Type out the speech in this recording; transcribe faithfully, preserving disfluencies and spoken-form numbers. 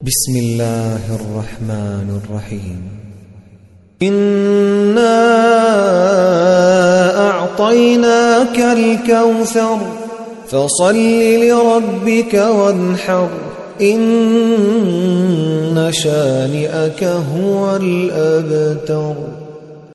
بسم الله الرحمن الرحيم إنا أعطيناك الكوثر فصل لربك وانحر إن شانئك هو الأبتر.